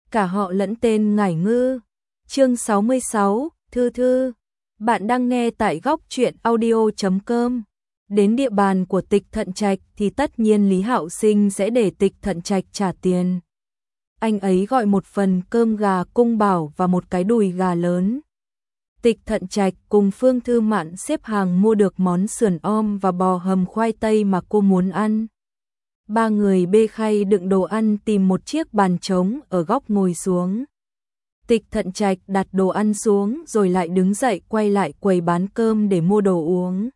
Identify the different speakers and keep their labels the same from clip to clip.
Speaker 1: cả họ lẫn tên Ngải Ngư. Chương 66, Thư Thư. Bạn đang nghe tại góc truyện audio.com. Đến địa bàn của Tịch Thận Trạch thì tất nhiên Lý Hạo Sinh sẽ để Tịch Thận Trạch trả tiền. Anh ấy gọi một phần cơm gà cung bảo và một cái đùi gà lớn. Tịch Thận Trạch cùng Phương Thư Mạn xếp hàng mua được món sườn om và bò hầm khoai tây mà cô muốn ăn. Ba người bê khay đựng đồ ăn tìm một chiếc bàn trống ở góc ngồi xuống. Tịch Thận Trạch đặt đồ ăn xuống rồi lại đứng dậy quay lại quầy bán cơm để mua đồ uống.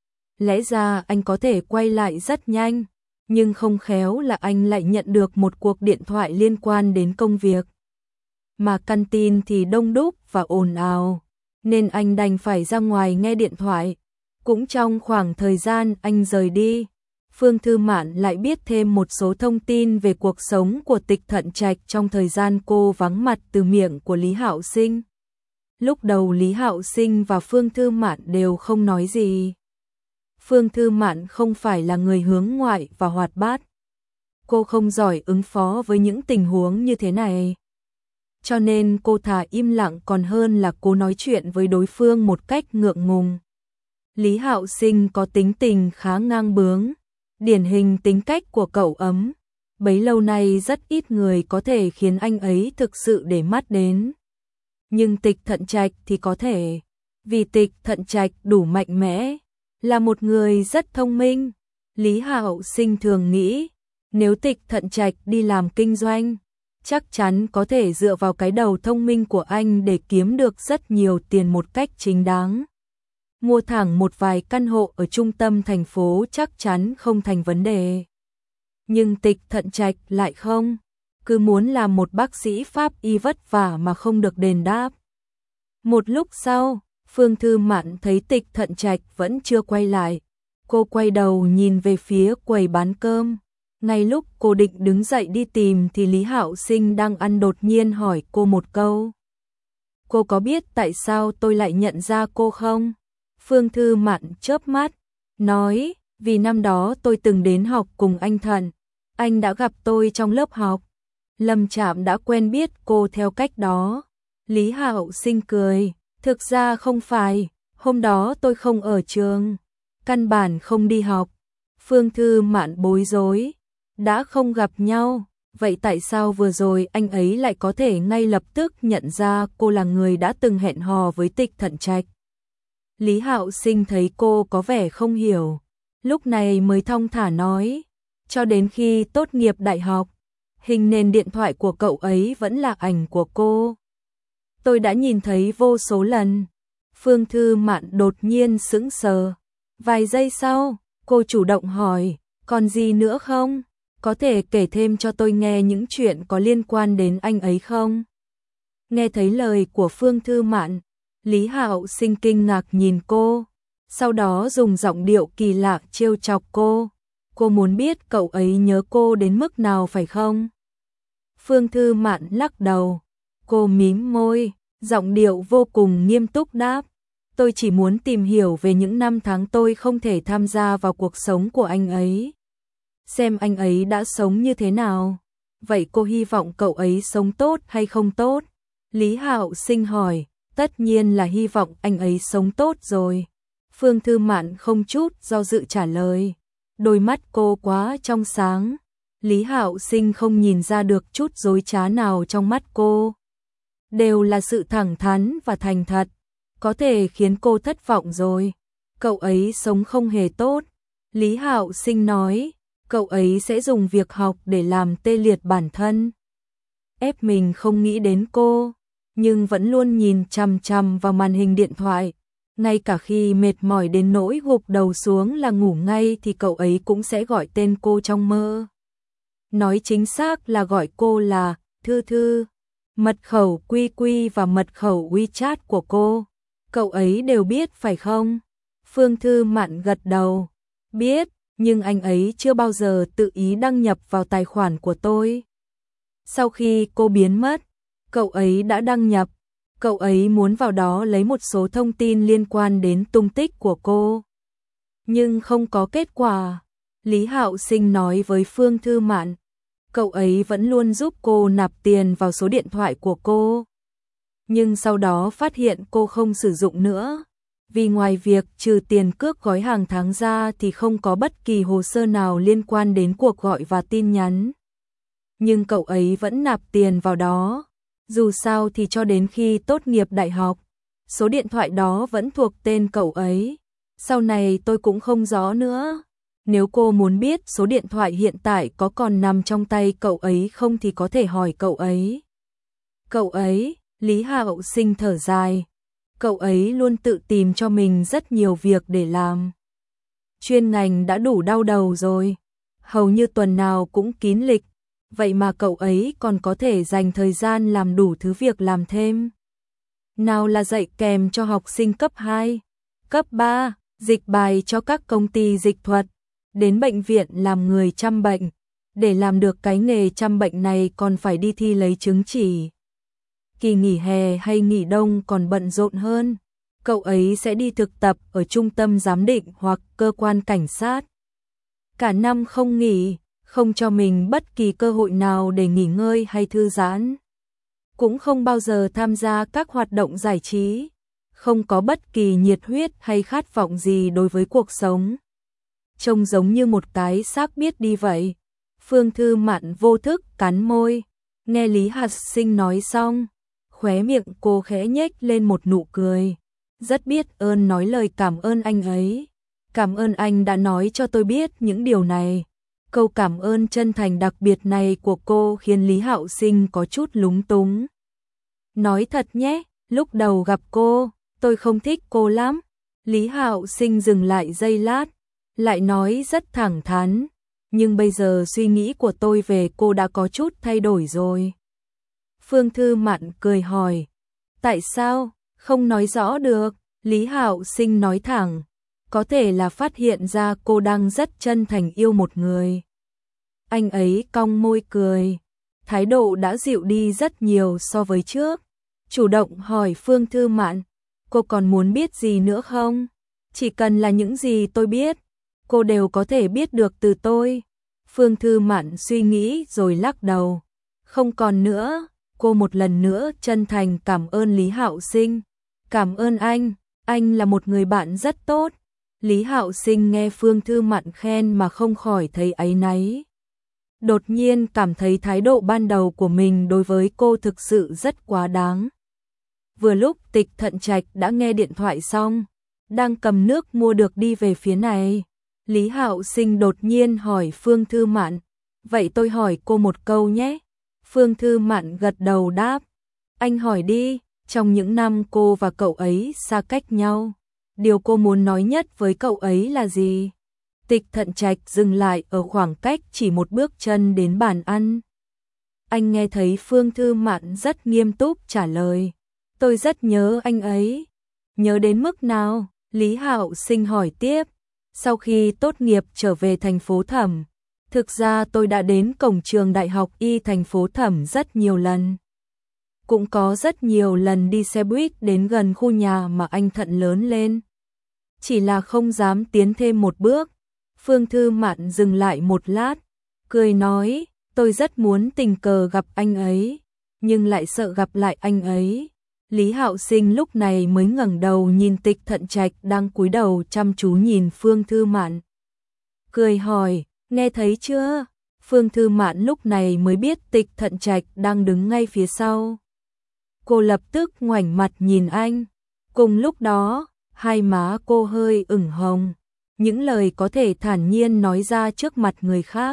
Speaker 1: Lẽ ra anh có thể quay lại rất nhanh, nhưng không khéo là anh lại nhận được một cuộc điện thoại liên quan đến công việc. Mà căn tin thì đông đúc và ồn ào, nên anh đành phải ra ngoài nghe điện thoại. Cũng trong khoảng thời gian anh rời đi, Phương Thư Mạn lại biết thêm một số thông tin về cuộc sống của Tịch Thận Trạch trong thời gian cô vắng mặt từ miệng của Lý Hạo Sinh. Lúc đầu Lý Hạo Sinh và Phương Thư Mạn đều không nói gì. Phương Thư Mạn không phải là người hướng ngoại và hoạt bát. Cô không giỏi ứng phó với những tình huống như thế này. Cho nên cô thà im lặng còn hơn là cô nói chuyện với đối phương một cách ngượng ngùng. Lý Hạo Sinh có tính tình khá ngang bướng, điển hình tính cách của cậu ấm. Bấy lâu nay rất ít người có thể khiến anh ấy thực sự để mắt đến. Nhưng Tịch Thận Trạch thì có thể, vì Tịch Thận Trạch đủ mạnh mẽ, là một người rất thông minh. Lý Hạo Sinh thường nghĩ, nếu Tịch Thận Trạch đi làm kinh doanh, chắc chắn có thể dựa vào cái đầu thông minh của anh để kiếm được rất nhiều tiền một cách chính đáng. Mua thẳng một vài căn hộ ở trung tâm thành phố chắc chắn không thành vấn đề. Nhưng Tịch Thận Trạch lại không, cứ muốn làm một bác sĩ pháp y vất vả mà không được đền đáp. Một lúc sau, Phương Thư Mạn thấy Tịch Thận Trạch vẫn chưa quay lại. Cô quay đầu nhìn về phía quầy bán cơm. Ngay lúc cô định đứng dậy đi tìm thì Lý Hạo Sinh đang ăn đột nhiên hỏi cô một câu. Cô có biết tại sao tôi lại nhận ra cô không? Phương Thư Mạn chớp mắt, nói, vì năm đó tôi từng đến học cùng anh Thận. Anh đã gặp tôi trong lớp học. Lâm Trạm đã quen biết cô theo cách đó. Lý Hạo Sinh cười, thực ra không phải, hôm đó tôi không ở trường, căn bản không đi học. Phương Thư Mạn bối rối, đã không gặp nhau, vậy tại sao vừa rồi anh ấy lại có thể ngay lập tức nhận ra cô là người đã từng hẹn hò với Tịch Thận Trạch? Lý Hạo Sinh thấy cô có vẻ không hiểu, lúc này mới thong thả nói, cho đến khi tốt nghiệp đại học, hình nền điện thoại của cậu ấy vẫn là ảnh của cô. Tôi đã nhìn thấy vô số lần. Phương Thư Mạn đột nhiên sững sờ. Vài giây sau, cô chủ động hỏi, còn gì nữa không? Có thể kể thêm cho tôi nghe những chuyện có liên quan đến anh ấy không? Nghe thấy lời của Phương Thư Mạn, Lý Hạo Sinh kinh ngạc nhìn cô, sau đó dùng giọng điệu kỳ lạ trêu chọc cô. Cô muốn biết cậu ấy nhớ cô đến mức nào phải không? Phương Thư Mạn lắc đầu. Cô mím môi, giọng điệu vô cùng nghiêm túc đáp. Tôi chỉ muốn tìm hiểu về những năm tháng tôi không thể tham gia vào cuộc sống của anh ấy. Xem anh ấy đã sống như thế nào. Vậy cô hy vọng cậu ấy sống tốt hay không tốt? Lý Hạo Sinh hỏi, tất nhiên là hy vọng anh ấy sống tốt rồi. Phương Thư Mạn không chút do dự trả lời. Đôi mắt cô quá trong sáng. Lý Hạo Sinh không nhìn ra được chút dối trá nào trong mắt cô. Đều là sự thẳng thắn và thành thật. Có thể khiến cô thất vọng rồi. Cậu ấy sống không hề tốt. Lý Hạo Sinh nói, cậu ấy sẽ dùng việc học để làm tê liệt bản thân. Ép mình không nghĩ đến cô, nhưng vẫn luôn nhìn chằm chằm vào màn hình điện thoại. Ngay cả khi mệt mỏi đến nỗi gục đầu xuống là ngủ ngay thì cậu ấy cũng sẽ gọi tên cô trong mơ. Nói chính xác là gọi cô là Thư Thư. Mật khẩu QQ và mật khẩu WeChat của cô, cậu ấy đều biết phải không? Phương Thư Mạn gật đầu. Biết, nhưng anh ấy chưa bao giờ tự ý đăng nhập vào tài khoản của tôi. Sau khi cô biến mất, cậu ấy đã đăng nhập. Cậu ấy muốn vào đó lấy một số thông tin liên quan đến tung tích của cô. Nhưng không có kết quả. Lý Hạo Sinh nói với Phương Thư Mạn. cậu ấy vẫn luôn giúp cô nạp tiền vào số điện thoại của cô. Nhưng sau đó phát hiện cô không sử dụng nữa. Vì ngoài việc trừ tiền cước gói hàng tháng ra thì không có bất kỳ hồ sơ nào liên quan đến cuộc gọi và tin nhắn. Nhưng cậu ấy vẫn nạp tiền vào đó. Dù sao thì cho đến khi tốt nghiệp đại học, số điện thoại đó vẫn thuộc tên cậu ấy. Sau này tôi cũng không rõ nữa. Nếu cô muốn biết số điện thoại hiện tại có còn nằm trong tay cậu ấy không thì có thể hỏi cậu ấy. Cậu ấy, Lý Hạo Sinh thở dài. Cậu ấy luôn tự tìm cho mình rất nhiều việc để làm. Chuyên ngành đã đủ đau đầu rồi. Hầu như tuần nào cũng kín lịch. Vậy mà cậu ấy còn có thể dành thời gian làm đủ thứ việc làm thêm. Nào là dạy kèm cho học sinh cấp 2, cấp 3, dịch bài cho các công ty dịch thuật, đến bệnh viện làm người chăm bệnh. Để làm được cái nghề chăm bệnh này còn phải đi thi lấy chứng chỉ. Kỳ nghỉ hè hay nghỉ đông còn bận rộn hơn. Cậu ấy sẽ đi thực tập ở trung tâm giám định hoặc cơ quan cảnh sát. Cả năm không nghỉ, không cho mình bất kỳ cơ hội nào để nghỉ ngơi hay thư giãn. Cũng không bao giờ tham gia các hoạt động giải trí. Không có bất kỳ nhiệt huyết hay khát vọng gì đối với cuộc sống. Trông giống như một cái xác biết đi vậy. Phương Thư Mạn vô thức cắn môi. Nghe Lý Hạt Sinh nói xong, khóe miệng cô khẽ nhếch lên một nụ cười. Rất biết ơn nói lời cảm ơn anh ấy. Cảm ơn anh đã nói cho tôi biết những điều này. Câu cảm ơn chân thành đặc biệt này của cô khiến Lý Hạo Sinh có chút lúng túng. Nói thật nhé, lúc đầu gặp cô, tôi không thích cô lắm. Lý Hạo Sinh dừng lại giây lát, lại nói rất thẳng thắn. Nhưng bây giờ suy nghĩ của tôi về cô đã có chút thay đổi rồi. Phương Thư Mạn cười hỏi. Tại sao? Không nói rõ được. Lý Hạo Sinh nói thẳng. Có thể là phát hiện ra cô đang rất chân thành yêu một người. Anh ấy cong môi cười. Thái độ đã dịu đi rất nhiều so với trước. Chủ động hỏi Phương Thư Mạn. Cô còn muốn biết gì nữa không? Chỉ cần là những gì tôi biết, cô đều có thể biết được từ tôi. Phương Thư Mạn suy nghĩ rồi lắc đầu. Không còn nữa. Cô một lần nữa chân thành cảm ơn Lý Hạo Sinh. Cảm ơn anh là một người bạn rất tốt. Lý Hạo Sinh nghe Phương Thư Mạn khen mà không khỏi thấy áy náy. Đột nhiên cảm thấy thái độ ban đầu của mình đối với cô thực sự rất quá đáng. Vừa lúc Tịch Thận Trạch đã nghe điện thoại xong, đang cầm nước mua được đi về phía này. Lý Hạo Sinh đột nhiên hỏi Phương Thư Mạn, vậy tôi hỏi cô một câu nhé. Phương Thư Mạn gật đầu đáp, anh hỏi đi, trong những năm cô và cậu ấy xa cách nhau, điều cô muốn nói nhất với cậu ấy là gì? Tịch Thận Trạch dừng lại ở khoảng cách chỉ một bước chân đến bàn ăn. Anh nghe thấy Phương Thư Mạn rất nghiêm túc trả lời, tôi rất nhớ anh ấy. Nhớ đến mức nào? Lý Hạo Sinh hỏi tiếp. Sau khi tốt nghiệp trở về thành phố Thẩm, thực ra tôi đã đến cổng trường Đại học Y thành phố Thẩm rất nhiều lần. Cũng có rất nhiều lần đi xe buýt đến gần khu nhà mà anh Thận lớn lên. Chỉ là không dám tiến thêm một bước. Phương Thư Mạn dừng lại một lát, cười nói, tôi rất muốn tình cờ gặp anh ấy, nhưng lại sợ gặp lại anh ấy. Lý Hạo Sinh lúc này mới ngẩng đầu nhìn Tịch Thận Trạch đang cúi đầu chăm chú nhìn Phương Thư Mạn. Cười hỏi, nghe thấy chưa? Phương Thư Mạn lúc này mới biết Tịch Thận Trạch đang đứng ngay phía sau. Cô lập tức ngoảnh mặt nhìn anh. Cùng lúc đó, hai má cô hơi ửng hồng. Những lời có thể thản nhiên nói ra trước mặt người khác.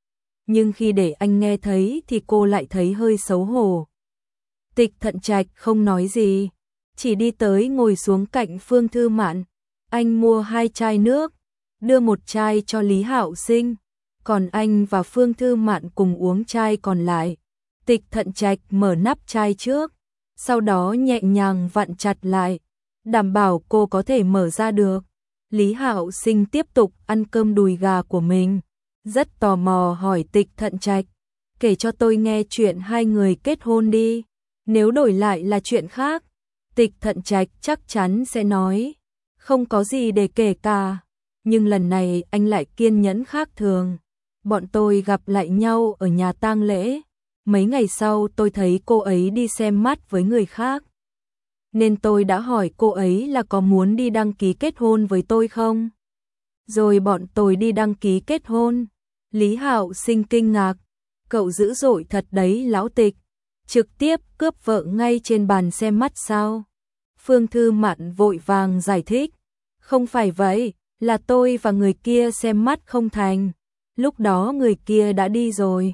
Speaker 1: Nhưng khi để anh nghe thấy thì cô lại thấy hơi xấu hổ. Tịch Thận Trạch không nói gì, chỉ đi tới ngồi xuống cạnh Phương Thư Mạn. Anh mua 2 chai nước, đưa một chai cho Lý Hạo Sinh, còn anh và Phương Thư Mạn cùng uống chai còn lại. Tịch Thận Trạch mở nắp chai trước, sau đó nhẹ nhàng vặn chặt lại, đảm bảo cô có thể mở ra được. Lý Hạo Sinh tiếp tục ăn cơm đùi gà của mình, rất tò mò hỏi Tịch Thận Trạch, kể cho tôi nghe chuyện hai người kết hôn đi. Nếu đổi lại là chuyện khác, Tịch Thận Trạch chắc chắn sẽ nói, không có gì để kể cả. Nhưng lần này anh lại kiên nhẫn khác thường. bọn tôi gặp lại nhau ở nhà tang lễ. Mấy ngày sau tôi thấy cô ấy đi xem mắt với người khác. Nên tôi đã hỏi cô ấy là có muốn đi đăng ký kết hôn với tôi không? Rồi bọn tôi đi đăng ký kết hôn. Lý Hạo Sinh kinh ngạc. Cậu dữ dội thật đấy lão Tịch. Trực tiếp cướp vợ ngay trên bàn xem mắt sao? Phương Thư Mạn vội vàng giải thích. Không phải vậy, là tôi và người kia xem mắt không thành. Lúc đó người kia đã đi rồi.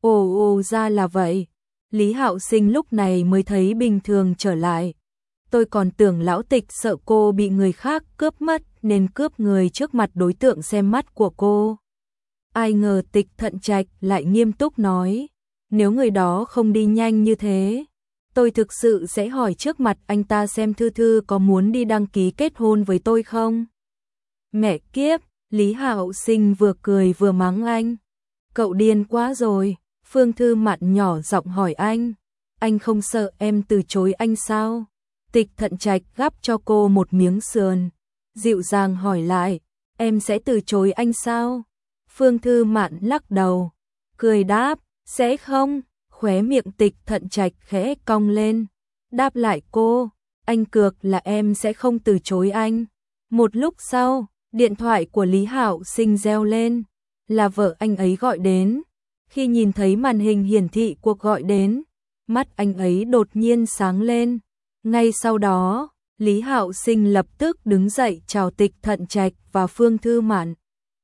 Speaker 1: Ồ ra là vậy. Lý Hạo Sinh lúc này mới thấy bình thường trở lại. Tôi còn tưởng lão Tịch sợ cô bị người khác cướp mất nên cướp người trước mặt đối tượng xem mắt của cô. Ai ngờ Tịch Thận Trạch lại nghiêm túc nói. Nếu người đó không đi nhanh như thế, tôi thực sự sẽ hỏi trước mặt anh ta xem Thư Thư có muốn đi đăng ký kết hôn với tôi không? Mẹ kiếp, Lý Hạo Sinh vừa cười vừa mắng anh. Cậu điên quá rồi, Phương Thư Mạn nhỏ giọng hỏi anh. Anh không sợ em từ chối anh sao? Tịch Thận Trạch gắp cho cô một miếng sườn, dịu dàng hỏi lại, em sẽ từ chối anh sao? Phương Thư Mạn lắc đầu, cười đáp, sẽ không. Khóe miệng Tịch Thận Trạch khẽ cong lên, đáp lại cô, anh cược là em sẽ không từ chối anh. Một lúc sau, điện thoại của Lý Hạo Sinh reo lên, là vợ anh ấy gọi đến. Khi nhìn thấy màn hình hiển thị cuộc gọi đến, mắt anh ấy đột nhiên sáng lên. Ngay sau đó, Lý Hạo Sinh lập tức đứng dậy chào Tịch Thận Trạch và Phương Thư Mạn.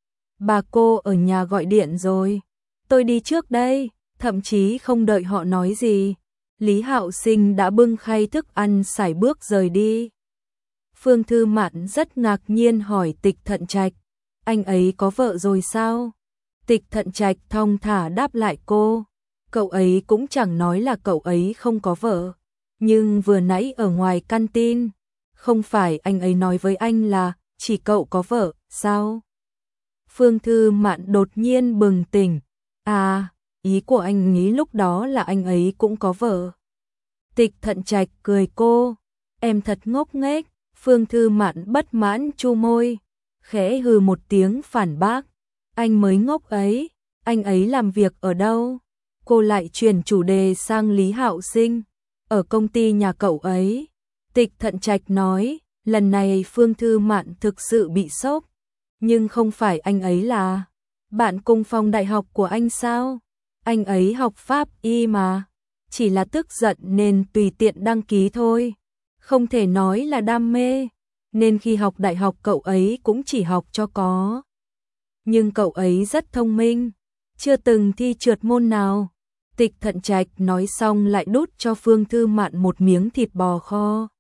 Speaker 1: Bà cô ở nhà gọi điện rồi, tôi đi trước đây. Thậm chí không đợi họ nói gì, Lý Hạo Sinh đã bưng khay thức ăn sải bước rời đi. Phương Thư Mạn rất ngạc nhiên hỏi Tịch Thận Trạch, anh ấy có vợ rồi sao? Tịch Thận Trạch thong thả đáp lại cô, cậu ấy cũng chẳng nói là cậu ấy không có vợ, nhưng vừa nãy ở ngoài canteen, không phải anh ấy nói với anh là chỉ cậu có vợ, sao? Phương Thư Mạn đột nhiên bừng tỉnh, à, ý của anh nghĩ lúc đó là anh ấy cũng có vợ. Tịch Thận Trạch cười cô, em thật ngốc nghếch. Phương Thư Mạn bất mãn chu môi, khẽ hừ một tiếng phản bác, anh mới ngốc ấy, anh ấy làm việc ở đâu? Cô lại chuyển chủ đề sang Lý Hạo Sinh, ở công ty nhà cậu ấy. Tịch Thận Trạch nói, lần này Phương Thư Mạn thực sự bị sốc, nhưng không phải anh ấy là bạn cùng phòng đại học của anh sao? Anh ấy học pháp y mà, chỉ là tức giận nên tùy tiện đăng ký thôi, không thể nói là đam mê, nên khi học đại học cậu ấy cũng chỉ học cho có. Nhưng cậu ấy rất thông minh, chưa từng thi trượt môn nào. Tịch Thận Trạch nói xong lại đút cho Phương Thư Mạn một miếng thịt bò kho.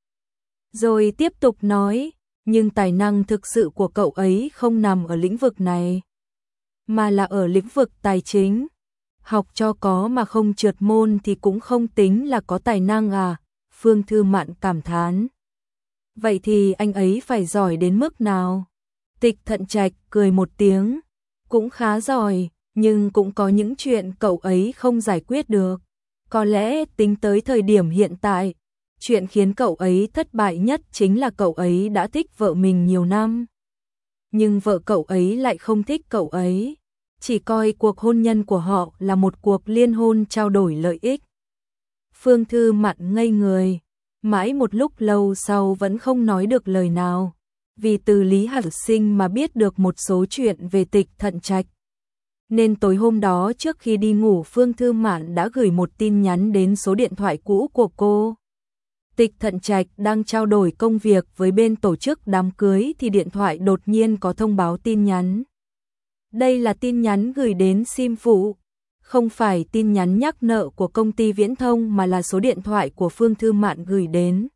Speaker 1: Rồi tiếp tục nói, nhưng tài năng thực sự của cậu ấy không nằm ở lĩnh vực này, mà là ở lĩnh vực tài chính. Học cho có mà không trượt môn thì cũng không tính là có tài năng à? Phương Thư Mạn cảm thán. Vậy thì anh ấy phải giỏi đến mức nào? Tịch Thận Trạch cười một tiếng, cũng khá giỏi, nhưng cũng có những chuyện cậu ấy không giải quyết được. Có lẽ tính tới thời điểm hiện tại, chuyện khiến cậu ấy thất bại nhất chính là cậu ấy đã thích vợ mình nhiều năm. Nhưng vợ cậu ấy lại không thích cậu ấy, chỉ coi cuộc hôn nhân của họ là một cuộc liên hôn trao đổi lợi ích. Phương Thư Mạn ngây người, mãi một lúc lâu sau vẫn không nói được lời nào, vì từ Lý Hạo Sinh mà biết được một số chuyện về Tịch Thận Trạch. Nên tối hôm đó trước khi đi ngủ Phương Thư Mạn đã gửi một tin nhắn đến số điện thoại cũ của cô. Tịch Thận Trạch đang trao đổi công việc với bên tổ chức đám cưới thì điện thoại đột nhiên có thông báo tin nhắn. Đây là tin nhắn gửi đến sim phụ, không phải tin nhắn nhắc nợ của công ty viễn thông mà là số điện thoại của Phương Thư Mạn gửi đến.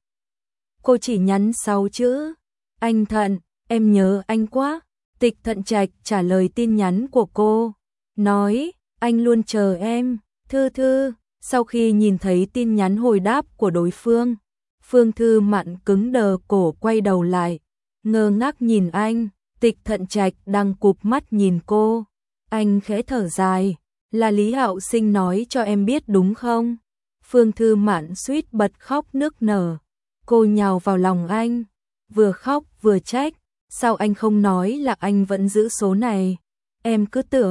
Speaker 1: Cô chỉ nhắn 6 chữ, anh Thận, em nhớ anh quá. Tịch Thận Trạch trả lời tin nhắn của cô, nói, anh luôn chờ em, Thư Thư. Sau khi nhìn thấy tin nhắn hồi đáp của đối phương, Phương Thư Mạn cứng đờ cổ quay đầu lại, ngơ ngác nhìn anh. Tịch Thận Trạch đang cụp mắt nhìn cô, anh khẽ thở dài, là Lý Hạo Sinh nói cho em biết đúng không? Phương Thư Mạn suýt bật khóc nức nở, cô nhào vào lòng anh, vừa khóc vừa trách, sao anh không nói là anh vẫn giữ số này, em cứ tưởng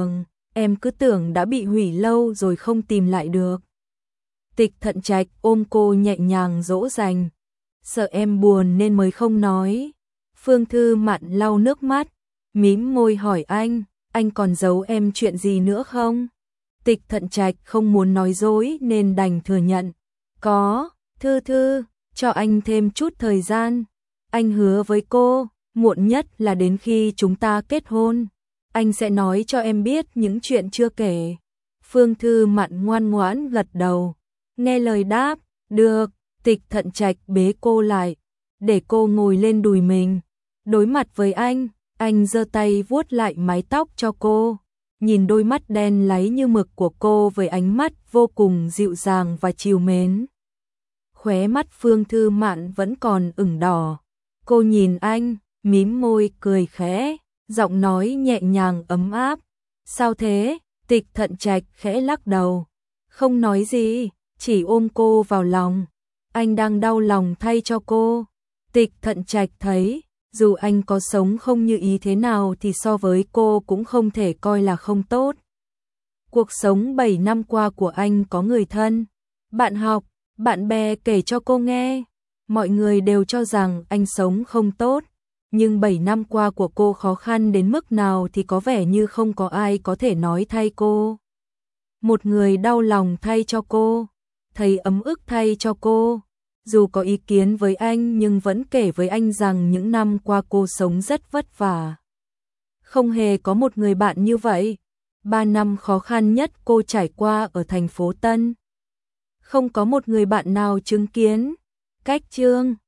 Speaker 1: em cứ tưởng đã bị hủy lâu rồi không tìm lại được. Tịch Thận Trạch ôm cô nhẹ nhàng dỗ dành. Sợ em buồn nên mới không nói. Phương Thư Mạn lau nước mắt, mím môi hỏi anh còn giấu em chuyện gì nữa không? Tịch Thận Trạch không muốn nói dối nên đành thừa nhận. Có, Thư, cho anh thêm chút thời gian. Anh hứa với cô, muộn nhất là đến khi chúng ta kết hôn, anh sẽ nói cho em biết những chuyện chưa kể. Phương Thư Mạn ngoan ngoãn gật đầu, nghe lời đáp, được. Tịch Thận Trạch bế cô lại, để cô ngồi lên đùi mình. Đối mặt với anh giơ tay vuốt lại mái tóc cho cô, nhìn đôi mắt đen láy như mực của cô với ánh mắt vô cùng dịu dàng và trìu mến. Khóe mắt Phương Thư Mạn vẫn còn ửng đỏ. Cô nhìn anh, mím môi cười khẽ, giọng nói nhẹ nhàng ấm áp. Sao thế? Tịch Thận Trạch khẽ lắc đầu, không nói gì, chỉ ôm cô vào lòng. Anh đang đau lòng thay cho cô. Tịch Thận Trạch thấy, dù anh có sống không như ý thế nào thì so với cô cũng không thể coi là không tốt. Cuộc sống 7 năm qua của anh có người thân, bạn học, bạn bè kể cho cô nghe. Mọi người đều cho rằng anh sống không tốt, nhưng 7 năm qua của cô khó khăn đến mức nào thì có vẻ như không có ai có thể nói thay cô. Một người đau lòng thay cho cô, thấy ấm ức thay cho cô. Dù có ý kiến với anh nhưng vẫn kể với anh rằng những năm qua cô sống rất vất vả. Không hề có một người bạn như vậy. 3 năm khó khăn nhất cô trải qua ở thành phố Tân. Không có một người bạn nào chứng kiến. Cách chương